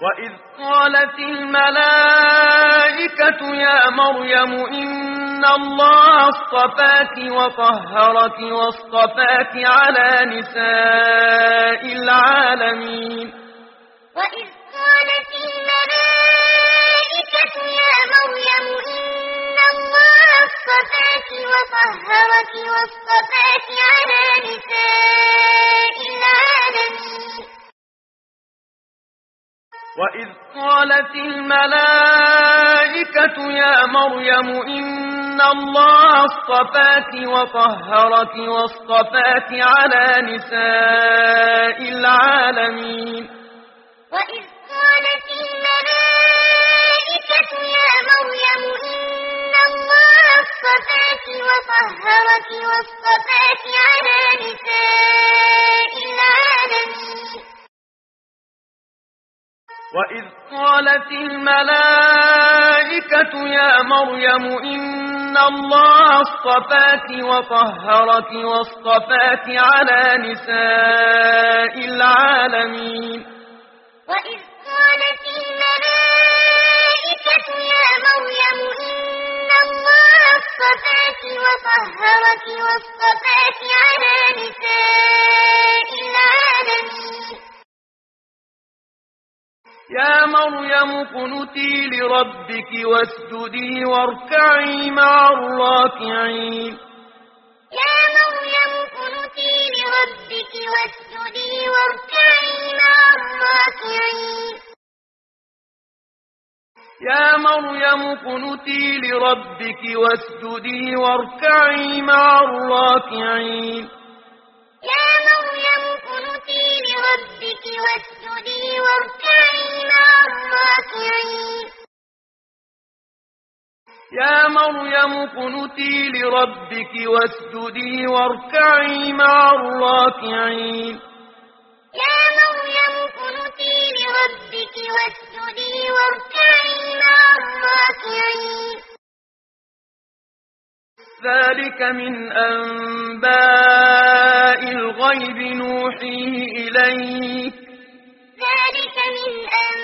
وإذ قالت الملائكة يا مريم إن الله اصطفاك وطهرك واصطفاك على نساء العالمين وإذ قالت الملائكة يا مريم إن الله اصطفاك وطهرك واصطفاك على نساء العالمين وإذ قالت الملائكة يا مريم إن الله اصطفاك وطهرك واصطفاك على نساء العالمين وإذ قالت الملائكة يا مريم إن الله اصطفاك وطهرك واصطفاك على نساء العالمين وإذ قالت الملائكة يا مريم إن الله اصطفاك وطهرك واصطفاك على نساء العالمين وإذ قالت الملائكة يا مريم إن الله اصطفاك وطهرك واصطفاك على نساء العالمين يا مريم اقنتي لربك واسجدي واركعي مع الراكعين يا مريم اقنتي لربك واسجدي واركعي مع الراكعين يا مريم اقنتي لربك واسجدي واركعي مع الراكعين يا مريم اقنتي لربك واسجدي واركعي مع الراكعين يا مريم اقنتي لربك واسجدي واركعي مع الراكعين يا مريم اقنتي لربك واسجدي واركعي مع الراكعين ذلك من أنباء الغيب نوحيه إليك ذلك من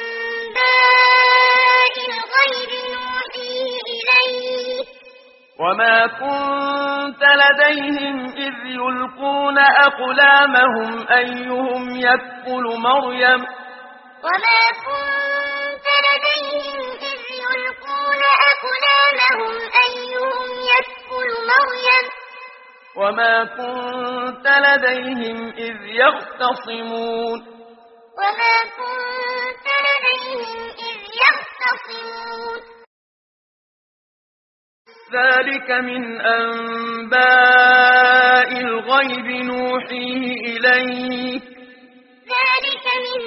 أنباء الغيب نوحيه إليك وما كنت لديهم إذ يلقون أقلامهم أيهم يكفل مريم وما كنت لديهم إذ يلقون أقلامهم أيهم يكفل مريم وما كنت لديهم إذ يختصمون وما كنت لديهم إذ يختصمون ذلك من أنباء الغيب نوحيه إليك ذلك من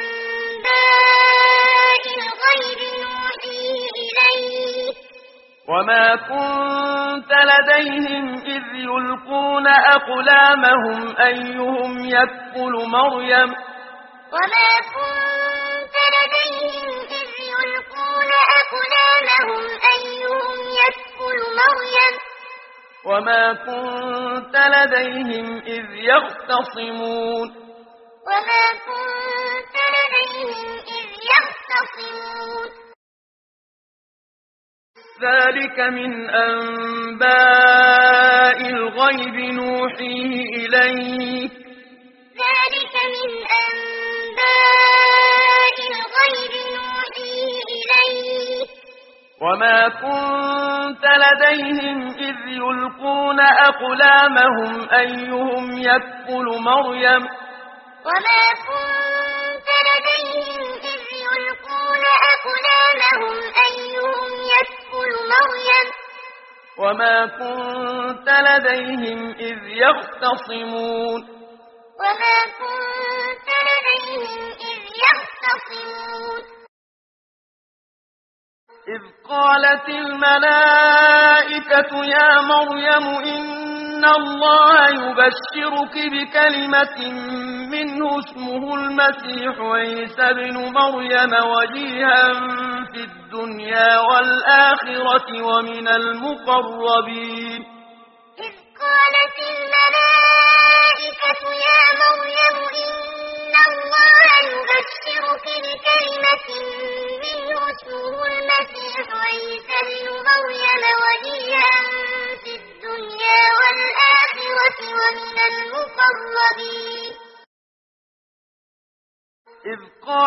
أنباء الغيب نوحيه إليك وما كنت لديهم إذ يلقون أقلامهم أيهم يكفل مريم وما كنت لديهم إذ يلقون أقلامهم أيهم يكفل مريم وما كنت لديهم إذ يختصمون وما كنت لديهم إذ يختصمون ذلك من أنباء الغيب نوحيه إليك ذلك من أنباء الغيب نوحيه إليك وما كنت لديهم إذ يلقون أقلامهم أيهم يكفل مريم وما كنت لديهم إذ يلقون أقلامهم أيهم يكفل مريم وما كنت لديهم إذ يختصمون وما كنت لديهم إذ يختصمون إذ قالت الملائكة يا مريم إن الله يبشرك بكلمة منه اسمه المسيح عيسى بن مريم وجيها في الدنيا والآخرة ومن المقربين إذ قالت الملائكة يا مريم إن الله يبشرك بكلمة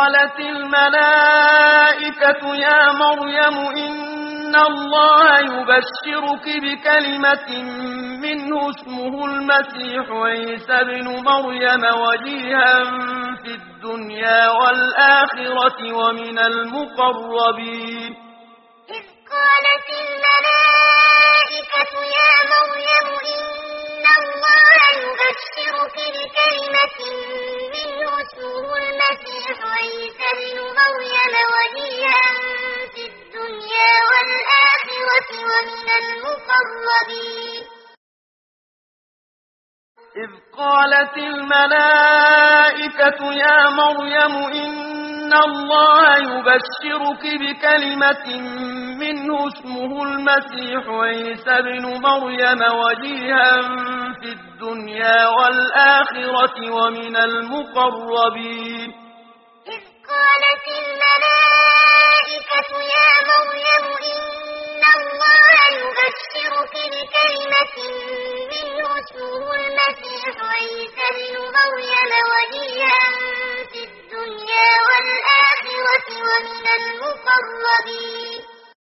قالت الملائكة يا مريم إن الله يبشرك بكلمة منه اسمه المسيح عيسى بن مريم وجيها في الدنيا والآخرة ومن المقربين. إذ قالت الملائكة يا مريم إن الله يبشرك بكلمة منه اسمه المسيح عيسى بن مريم وجيها في الدنيا والآخرة ومن المقربين. إذ قالت الملائكة يا مريم إن الله يبشرك بكلمة منه اسمه المسيح عيسى بن مريم وجيها في الدنيا والآخرة ومن المقربين. إذ قالت الملائكة يا مريم إن الله يبشرك بكلمة منه اسمه المسيح عيسى بن مريم وجيها في الدنيا والآخرة ومن المقربين.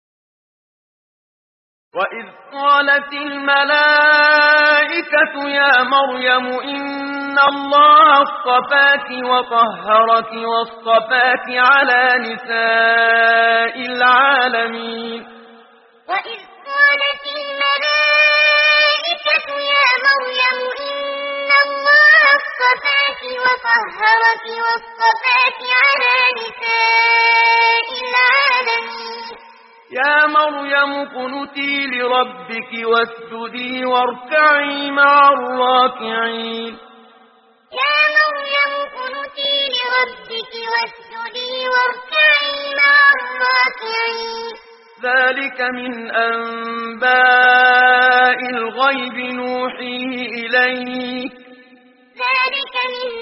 وإذ قالت الملائكة يا مريم إن الله اصطفاك وطهرك واصطفاك على نساء العالمين. وإذ قالت الملائكة يا مريم إن الله اصطفاك وطهرك واصطفاك على نساء العالمين. يا مريم اقنتي لربك واسجدي واركعي مع الراكعين. يا مريم اقنتي لربك واسجدي واركعي مع الراكعين. ذلك من أنباء الغيب نوحيه إليك. ذلك من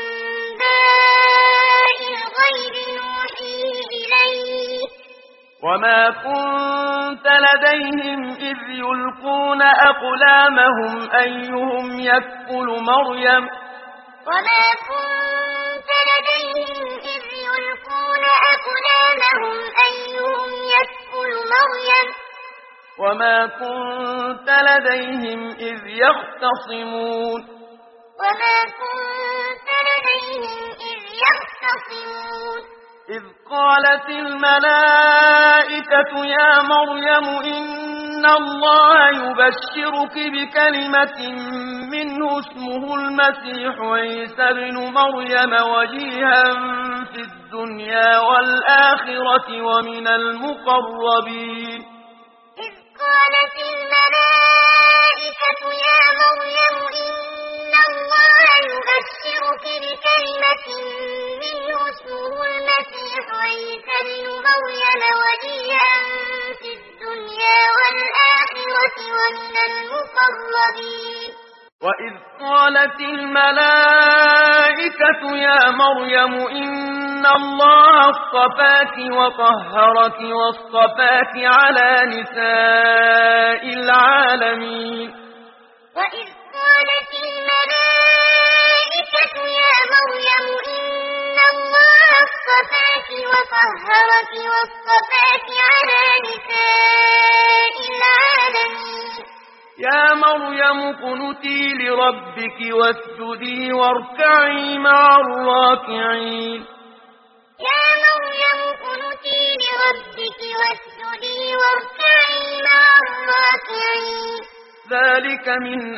أنباء الغيب نوحيه إليك. وما كنت لديهم إذ يلقون أقلامهم أيهم يكفل مريم. وما كنت لديهم إذ يلقون أقلامهم أيهم يكفل مريم. وما كنت لديهم إذ يختصمون. وما كنت لديهم إذ يختصمون. إذ قالت الملائكة يا مريم إن الله يبشرك بكلمة منه اسمه المسيح عيسى بن مريم وجيها في الدنيا والآخرة ومن المقربين. إذ قالت الملائكة يا مريم إن الله يبشرك بكلمة منه اسمه المسيح عيسى بن مريم وجيها في الدنيا والآخرة ومن المقربين. وإذ قالت الملائكة يا مريم إن الله اصطفاك وطهرك واصطفاك على نساء العالمين. وإذ قالت الملائكة يا مريم إن الله اصطفاك وطهرك واصطفاك على نساء العالمين. يا مريم اقنتي لربك واسجدي واركعي مع الراكعين. يا مريم اقنتي لربك واسجدي واركعي مع الراكعين. ذلك من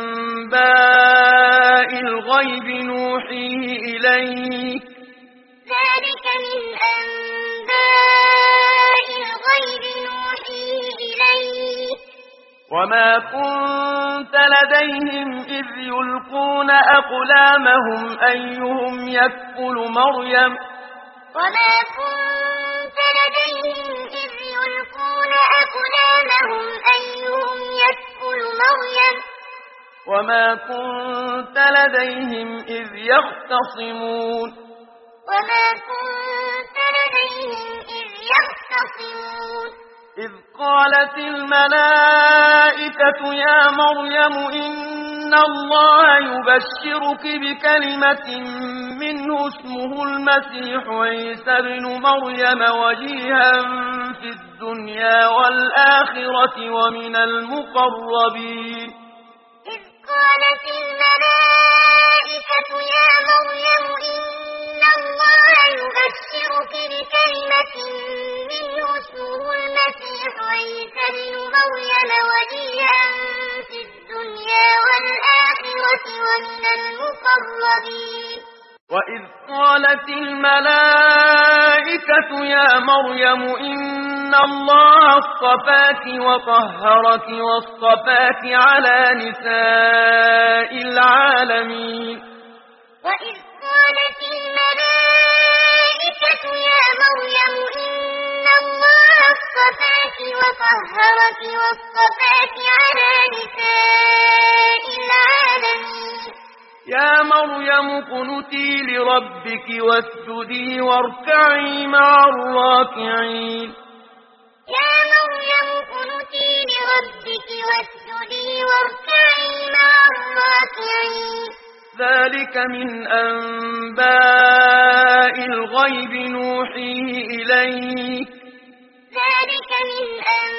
أنباء الغيب نوحيه إليك. ذلك من أنباء الغيب نوحيه إليك. وما كنت لديهم إذ يلقون أقلامهم أيهم يكفل مريم. وما كنت لديهم إذ يلقون أقلامهم أيهم يكفل مريم. وما كنت لديهم إذ يختصمون. وما كنت لديهم إذ يختصمون. إذ قالت الملائكة يا مريم إن إن الله يبشرك بكلمة منه اسمه المسيح عيسى بن مريم وجيها في الدنيا والآخرة ومن المقربين. إذ قالت الملائكة يا مريم إن الله يبشرك بكلمة منه اسمه المسيح عيسى بن مريم وجيها في الدنيا والآخرة ومن المقربين. وإذ قالت الملائكة يا مريم إن الله اصطفاك وطهرك واصطفاك على نساء العالمين. وإذ قالت الملائكة يا مريم إن الله اصطفاك وطهرك واصطفاك على نساء العالمين. يا مريم اقنتي لربك واسجدي واركعي مع الراكعين. يا مريم اقنتي لربك واسجدي واركعي مع الراكعين. ذلك من أنباء الغيب نوحيه إليك. ذلك من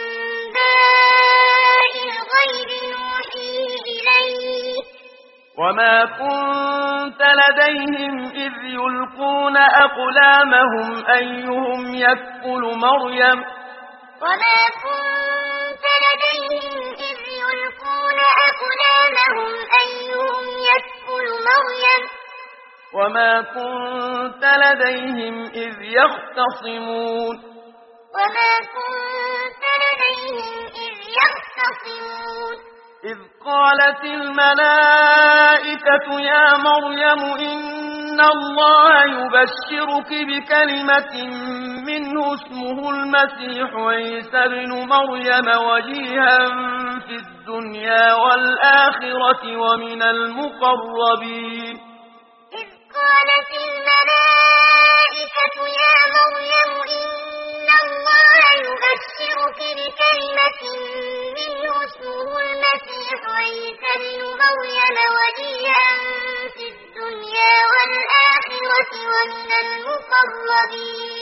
أنباء الغيب نوحيه إليك. وما كنت لديهم إذ يلقون أقلامهم أيهم يكفل مريم. وما كنت لديهم إذ يلقون أقلامهم أيهم يكفل مريم. وما كنت لديهم إذ يختصمون. وما كنت لديهم إذ يختصمون. إذ قالت الملائكة يا مريم إن الله يبشرك بكلمة منه اسمه المسيح عيسى بن مريم وجيها في الدنيا والآخرة ومن المقربين. إذ قالت الملائكة يا مريم إن الله يبشرك بكلمة منه اسمه المسيح عيسى بن مريم وجيها في الدنيا والآخرة ومن المقربين.